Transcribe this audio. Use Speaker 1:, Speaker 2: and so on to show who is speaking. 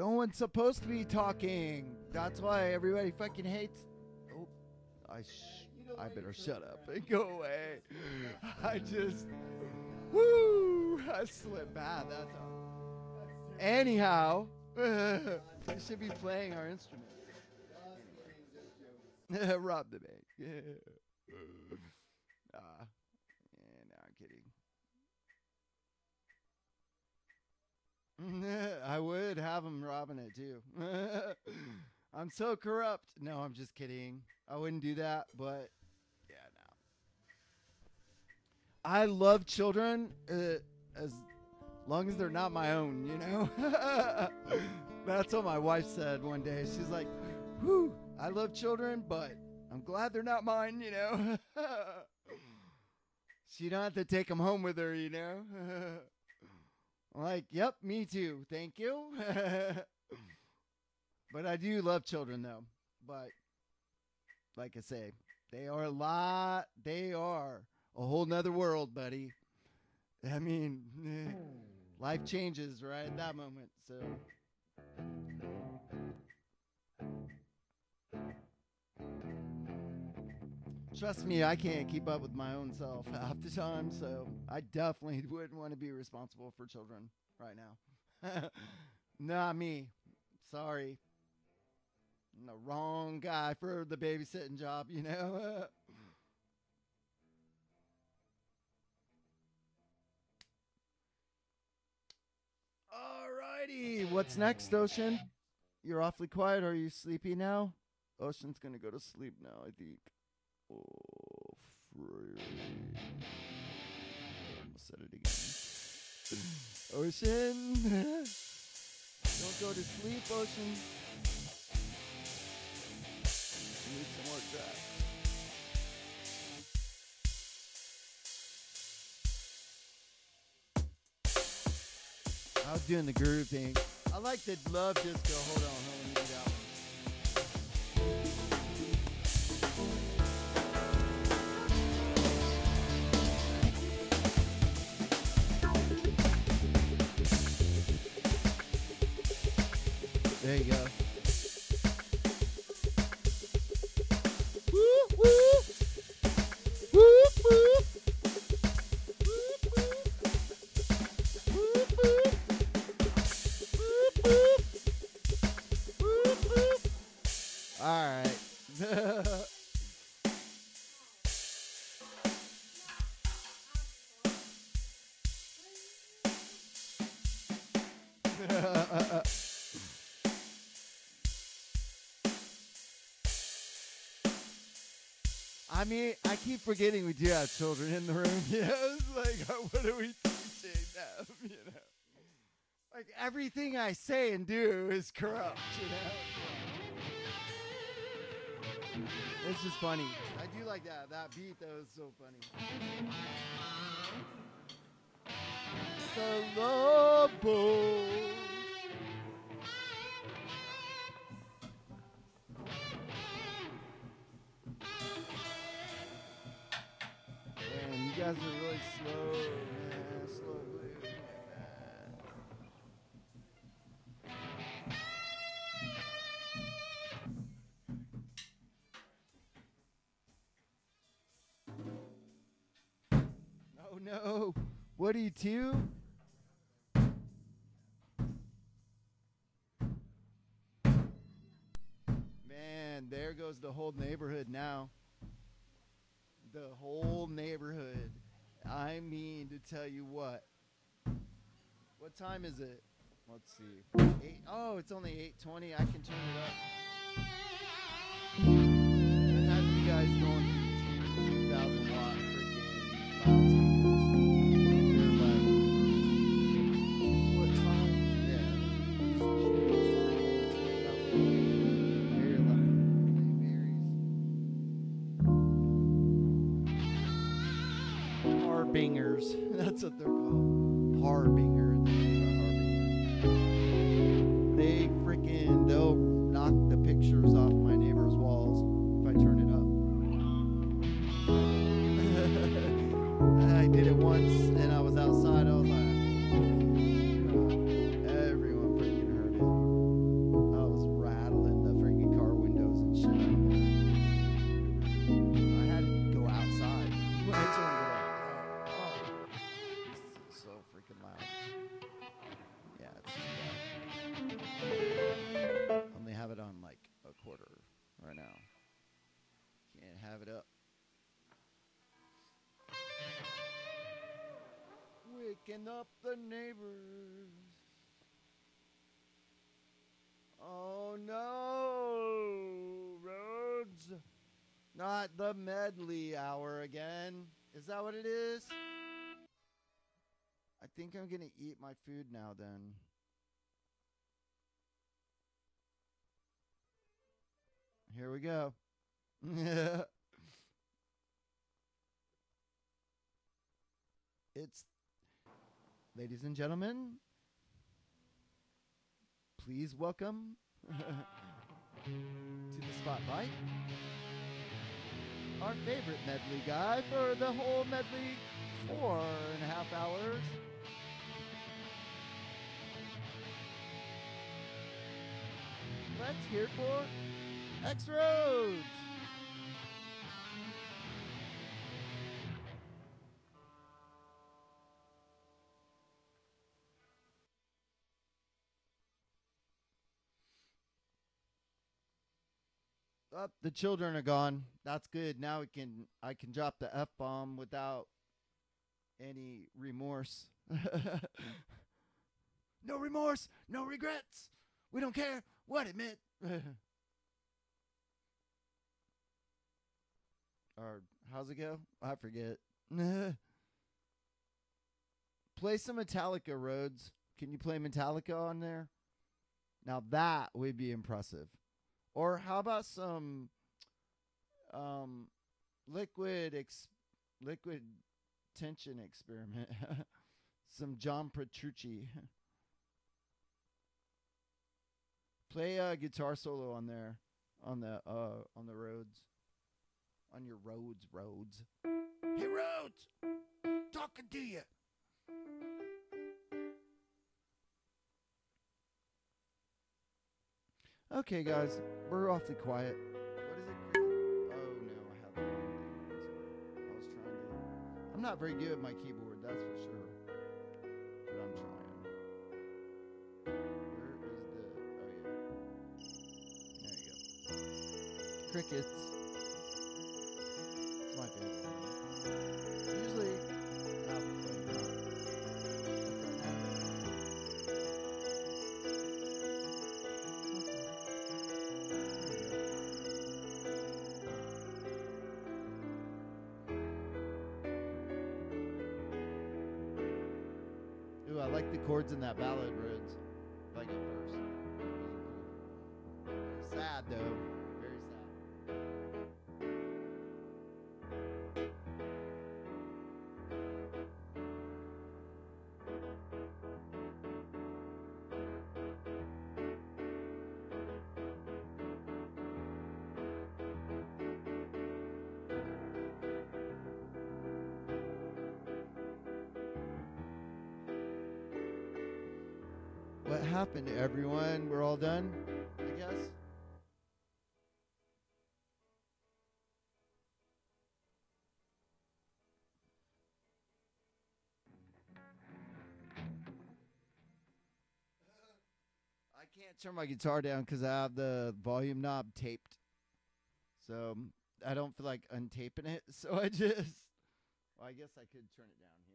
Speaker 1: No one's supposed to be talking. That's why everybody fucking hates. Oh, I better shut up and go away. I just, woo, I slipped bad. That's all. Anyhow, we should be playing our instruments. Rob the bank. Yeah, no, I'm kidding. I would have him robbing it too. I'm so corrupt. No, I'm just kidding. I wouldn't do that, but yeah, no. I love children as long as they're not my own, you know? That's what my wife said one day. She's like, whew, I love children, but I'm glad they're not mine, you know? She don't have to take them home with her, you know? I'm like, yep, me too. Thank you. But I do love children, though. But like I say, they are a whole nother world, buddy. I mean, life changes right at that moment. So trust me, I can't keep up with my own self half the time. So I definitely wouldn't want to be responsible for children right now. Not me. Sorry. I'm the wrong guy for the babysitting job, you know? Alrighty. What's next, Ocean? You're awfully quiet. Are you sleepy now? Ocean's going to go to sleep now, I think. Oh, free. I almost said it again. Ocean. Don't go to sleep, Ocean. Need some more tracks. I was doing the groove thing. I like the love disco. Hold on, let me do that one. There you go. I mean, I keep forgetting we do have children in the room. You know, it's like, what are we teaching them? You know, like everything I say and do is corrupt. You know, it's just funny. I do like that. That beat, that was so funny. The love boat. You guys are really slow, man. Slow blue. Oh no. What are you two? Man, there goes the whole neighborhood now. The whole neighborhood. I mean, to tell you what. What time is it? Let's see. 8. Oh, it's only 8:20. I can turn it up. I have you guys going through 2,000 watt freaking loud speakers. They're like, what time? Yeah. Very loud. Harbingers. That's what they're called. Harbinger. They freaking, they'll knock the pictures off my neighbor's walls if I turn it up. I did it once and I was outside. I was like, everyone freaking heard it. like a quarter right now. Can't have it up. Waking up the neighbors. Oh no, Rhodes. Not the medley hour again. Is that what it is? I think I'm going to eat my food now then. Here we go. It's, ladies and gentlemen, please welcome to the spotlight our favorite medley guy for the whole medley 4.5 hours. Let's hear for X Rhodes. Oh, the children are gone. That's good. Now I can drop the F-bomb without any remorse. No remorse, no regrets. We don't care what it meant. Or how's it go? I forget. Play some Metallica, Rhodes. Can you play Metallica on there? Now that would be impressive. Or how about some liquid tension experiment? Some John Petrucci. Play a guitar solo on there, on the Rhodes, on your Rhodes. Hey Rhodes, talking to you. Okay, guys, we're awfully quiet. What is it? Oh no, I have the wrong thing. I was trying to. I'm not very good at my keyboard, that's for sure. But I'm trying. Where is the? Oh yeah. There you go. Crickets. It's my favorite one. Usually, I'll play it. Ooh, I like the chords in that ballad, Rhodes. Like it first. Sad though. Very sad. What happened, everyone? We're all done, I guess. I can't turn my guitar down because I have the volume knob taped. So I don't feel like untaping it. So I just, well, I guess I could turn it down here.